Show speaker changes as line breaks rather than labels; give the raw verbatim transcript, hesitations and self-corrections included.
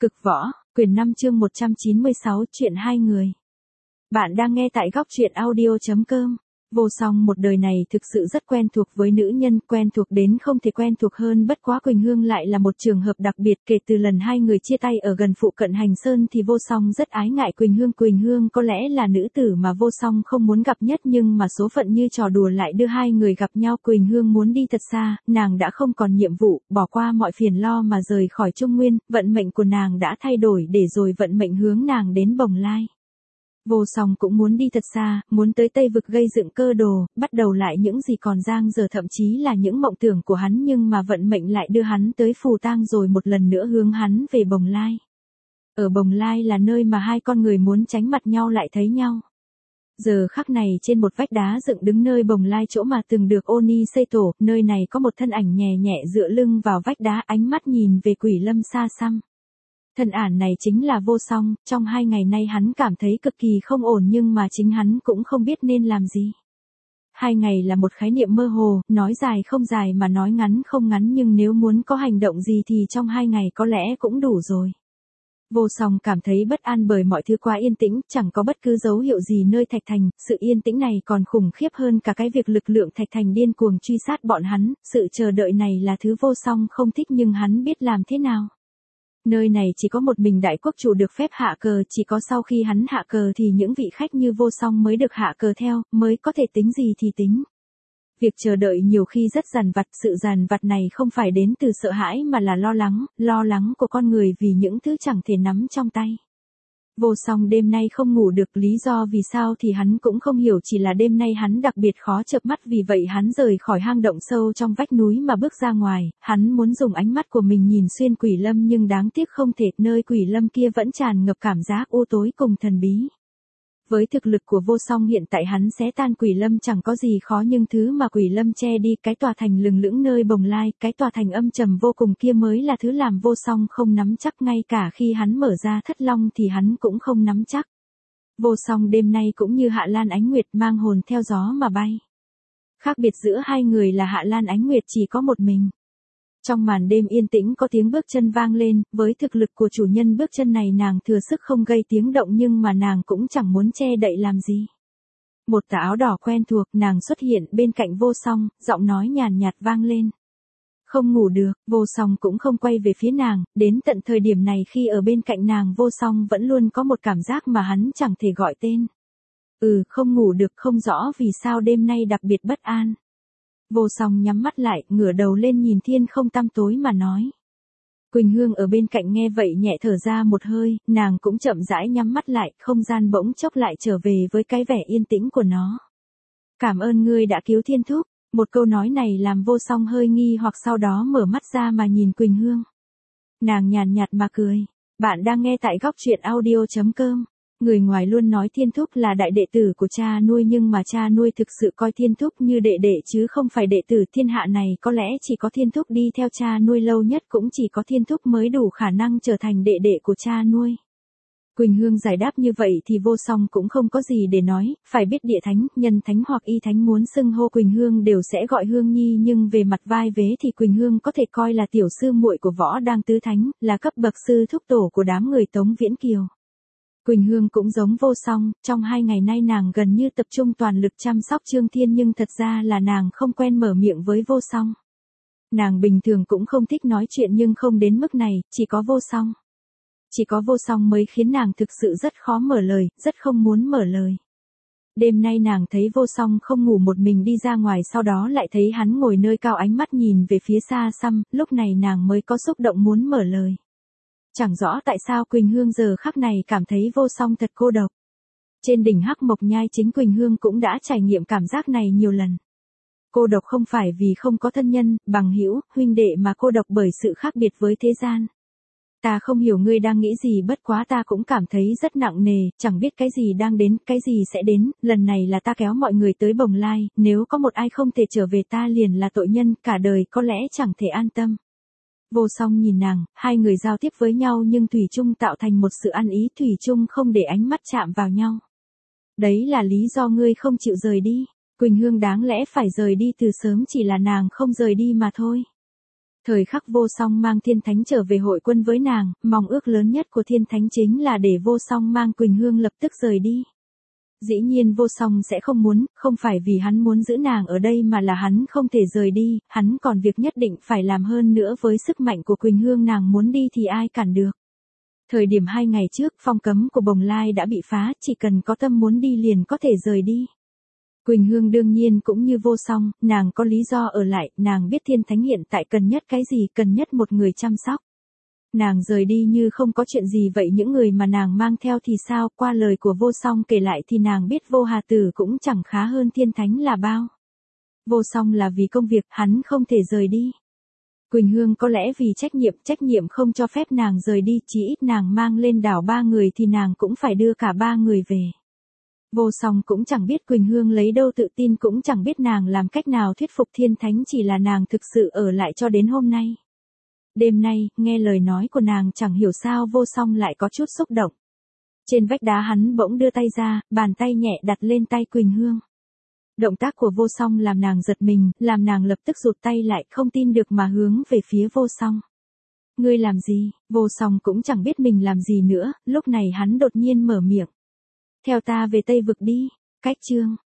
Cực võ, quyển năm chương một trăm chín mươi sáu, chuyện hai người. Bạn đang nghe tại góc truyện audio chấm com. Vô Song một đời này thực sự rất quen thuộc với nữ nhân, quen thuộc đến không thể quen thuộc hơn, bất quá Quỳnh Hương lại là một trường hợp đặc biệt. Kể từ lần hai người chia tay ở gần phụ cận Hành Sơn thì Vô Song rất ái ngại Quỳnh Hương. Quỳnh Hương có lẽ là nữ tử mà Vô Song không muốn gặp nhất, nhưng mà số phận như trò đùa lại đưa hai người gặp nhau. Quỳnh Hương muốn đi thật xa, nàng đã không còn nhiệm vụ, bỏ qua mọi phiền lo mà rời khỏi Trung Nguyên, vận mệnh của nàng đã thay đổi để rồi vận mệnh hướng nàng đến Bồng Lai. Vô Song cũng muốn đi thật xa, muốn tới Tây Vực gây dựng cơ đồ, bắt đầu lại những gì còn dang dở, thậm chí là những mộng tưởng của hắn, nhưng mà vận mệnh lại đưa hắn tới Phù Tang rồi một lần nữa hướng hắn về Bồng Lai. Ở Bồng Lai là nơi mà hai con người muốn tránh mặt nhau lại thấy nhau. Giờ khắc này trên một vách đá dựng đứng nơi Bồng Lai, chỗ mà từng được Oni xây tổ, nơi này có một thân ảnh nhẹ nhẹ dựa lưng vào vách đá, ánh mắt nhìn về Quỷ Lâm xa xăm. Thân ảnh này chính là Vô Song. Trong hai ngày nay hắn cảm thấy cực kỳ không ổn, nhưng mà chính hắn cũng không biết nên làm gì. Hai ngày là một khái niệm mơ hồ, nói dài không dài mà nói ngắn không ngắn, nhưng nếu muốn có hành động gì thì trong hai ngày có lẽ cũng đủ rồi. Vô Song cảm thấy bất an bởi mọi thứ quá yên tĩnh, chẳng có bất cứ dấu hiệu gì nơi Thạch Thành. Sự yên tĩnh này còn khủng khiếp hơn cả cái việc lực lượng Thạch Thành điên cuồng truy sát bọn hắn. Sự chờ đợi này là thứ Vô Song không thích, nhưng hắn biết làm thế nào. Nơi này chỉ có một mình đại quốc chủ được phép hạ cờ, chỉ có sau khi hắn hạ cờ thì những vị khách như Vô Song mới được hạ cờ theo, mới có thể tính gì thì tính. Việc chờ đợi nhiều khi rất dằn vặt, sự dằn vặt này không phải đến từ sợ hãi mà là lo lắng, lo lắng của con người vì những thứ chẳng thể nắm trong tay. Vô Song đêm nay không ngủ được, lý do vì sao thì hắn cũng không hiểu, chỉ là đêm nay hắn đặc biệt khó chợp mắt, vì vậy hắn rời khỏi hang động sâu trong vách núi mà bước ra ngoài. Hắn muốn dùng ánh mắt của mình nhìn xuyên Quỷ Lâm, nhưng đáng tiếc không thể, nơi Quỷ Lâm kia vẫn tràn ngập cảm giác u tối cùng thần bí. Với thực lực của Vô Song hiện tại, hắn xé tan Quỷ Lâm chẳng có gì khó, nhưng thứ mà Quỷ Lâm che đi, cái tòa thành lừng lững nơi Bồng Lai, cái tòa thành âm trầm vô cùng kia mới là thứ làm Vô Song không nắm chắc, ngay cả khi hắn mở ra Thất Long thì hắn cũng không nắm chắc. Vô Song đêm nay cũng như Hạ Lan Ánh Nguyệt, mang hồn theo gió mà bay. Khác biệt giữa hai người là Hạ Lan Ánh Nguyệt chỉ có một mình. Trong màn đêm yên tĩnh có tiếng bước chân vang lên, với thực lực của chủ nhân bước chân này nàng thừa sức không gây tiếng động, nhưng mà nàng cũng chẳng muốn che đậy làm gì. Một tà áo đỏ quen thuộc, nàng xuất hiện bên cạnh Vô Song, giọng nói nhàn nhạt vang lên. Không ngủ được. Vô Song cũng không quay về phía nàng, đến tận thời điểm này khi ở bên cạnh nàng, Vô Song vẫn luôn có một cảm giác mà hắn chẳng thể gọi tên. Ừ, không ngủ được, không rõ vì sao đêm nay đặc biệt bất an. Vô Song nhắm mắt lại, ngửa đầu lên nhìn thiên không tăm tối mà nói. Quỳnh Hương ở bên cạnh nghe vậy nhẹ thở ra một hơi, nàng cũng chậm rãi nhắm mắt lại, không gian bỗng chốc lại trở về với cái vẻ yên tĩnh của nó. Cảm ơn ngươi đã cứu Thiên Thúc. Một câu nói này làm Vô Song hơi nghi hoặc, sau đó mở mắt ra mà nhìn Quỳnh Hương. Nàng nhàn nhạt mà cười. Bạn đang nghe tại góc truyện audio chấm com. Người ngoài luôn nói Thiên Thúc là đại đệ tử của cha nuôi, nhưng mà cha nuôi thực sự coi Thiên Thúc như đệ đệ chứ không phải đệ tử. Thiên hạ này có lẽ chỉ có Thiên Thúc đi theo cha nuôi lâu nhất, cũng chỉ có Thiên Thúc mới đủ khả năng trở thành đệ đệ của cha nuôi. Quỳnh Hương giải đáp như vậy thì Vô Song cũng không có gì để nói, phải biết địa thánh, nhân thánh hoặc y thánh muốn xưng hô Quỳnh Hương đều sẽ gọi Hương Nhi, nhưng về mặt vai vế thì Quỳnh Hương có thể coi là tiểu sư muội của Võ Đang Tứ Thánh, là cấp bậc sư thúc tổ của đám người Tống Viễn Kiều. Quỳnh Hương cũng giống Vô Song, trong hai ngày nay nàng gần như tập trung toàn lực chăm sóc Trương Thiên, nhưng thật ra là nàng không quen mở miệng với Vô Song. Nàng bình thường cũng không thích nói chuyện, nhưng không đến mức này, chỉ có Vô Song. Chỉ có Vô Song mới khiến nàng thực sự rất khó mở lời, rất không muốn mở lời. Đêm nay nàng thấy Vô Song không ngủ một mình đi ra ngoài, sau đó lại thấy hắn ngồi nơi cao, ánh mắt nhìn về phía xa xăm, lúc này nàng mới có xúc động muốn mở lời. Chẳng rõ tại sao Quỳnh Hương giờ khắc này cảm thấy Vô Song thật cô độc. Trên đỉnh Hắc Mộc Nhai, chính Quỳnh Hương cũng đã trải nghiệm cảm giác này nhiều lần. Cô độc không phải vì không có thân nhân, bằng hữu, huynh đệ, mà cô độc bởi sự khác biệt với thế gian. Ta không hiểu ngươi đang nghĩ gì, bất quá ta cũng cảm thấy rất nặng nề, chẳng biết cái gì đang đến, cái gì sẽ đến. Lần này là ta kéo mọi người tới Bồng Lai, nếu có một ai không thể trở về ta liền là tội nhân, cả đời có lẽ chẳng thể an tâm. Vô Song nhìn nàng, hai người giao tiếp với nhau nhưng thủy chung tạo thành một sự ăn ý, thủy chung không để ánh mắt chạm vào nhau. Đấy là lý do ngươi không chịu rời đi. Quỳnh Hương đáng lẽ phải rời đi từ sớm, chỉ là nàng không rời đi mà thôi. Thời khắc Vô Song mang Thiên Thánh trở về hội quân với nàng, mong ước lớn nhất của Thiên Thánh chính là để Vô Song mang Quỳnh Hương lập tức rời đi. Dĩ nhiên Vô Song sẽ không muốn, không phải vì hắn muốn giữ nàng ở đây mà là hắn không thể rời đi, hắn còn việc nhất định phải làm hơn nữa với sức mạnh của Quỳnh Hương, nàng muốn đi thì ai cản được. Thời điểm hai ngày trước, phong cấm của Bồng Lai đã bị phá, chỉ cần có tâm muốn đi liền có thể rời đi. Quỳnh Hương đương nhiên cũng như Vô Song, nàng có lý do ở lại, nàng biết Thiên Thánh hiện tại cần nhất cái gì, cần nhất một người chăm sóc. Nàng rời đi như không có chuyện gì vậy, những người mà nàng mang theo thì sao, qua lời của Vô Song kể lại thì nàng biết Vô Hà Tử cũng chẳng khá hơn Thiên Thánh là bao. Vô Song là vì công việc, hắn không thể rời đi. Quỳnh Hương có lẽ vì trách nhiệm, trách nhiệm không cho phép nàng rời đi, chỉ ít nàng mang lên đảo ba người thì nàng cũng phải đưa cả ba người về. Vô Song cũng chẳng biết Quỳnh Hương lấy đâu tự tin, cũng chẳng biết nàng làm cách nào thuyết phục Thiên Thánh, chỉ là nàng thực sự ở lại cho đến hôm nay. Đêm nay, nghe lời nói của nàng chẳng hiểu sao Vô Song lại có chút xúc động. Trên vách đá hắn bỗng đưa tay ra, bàn tay nhẹ đặt lên tay Quỳnh Hương. Động tác của Vô Song làm nàng giật mình, làm nàng lập tức rụt tay lại, không tin được mà hướng về phía Vô Song. Ngươi làm gì? Vô Song cũng chẳng biết mình làm gì nữa, lúc này hắn đột nhiên mở miệng. Theo ta về Tây Vực đi. Cách chương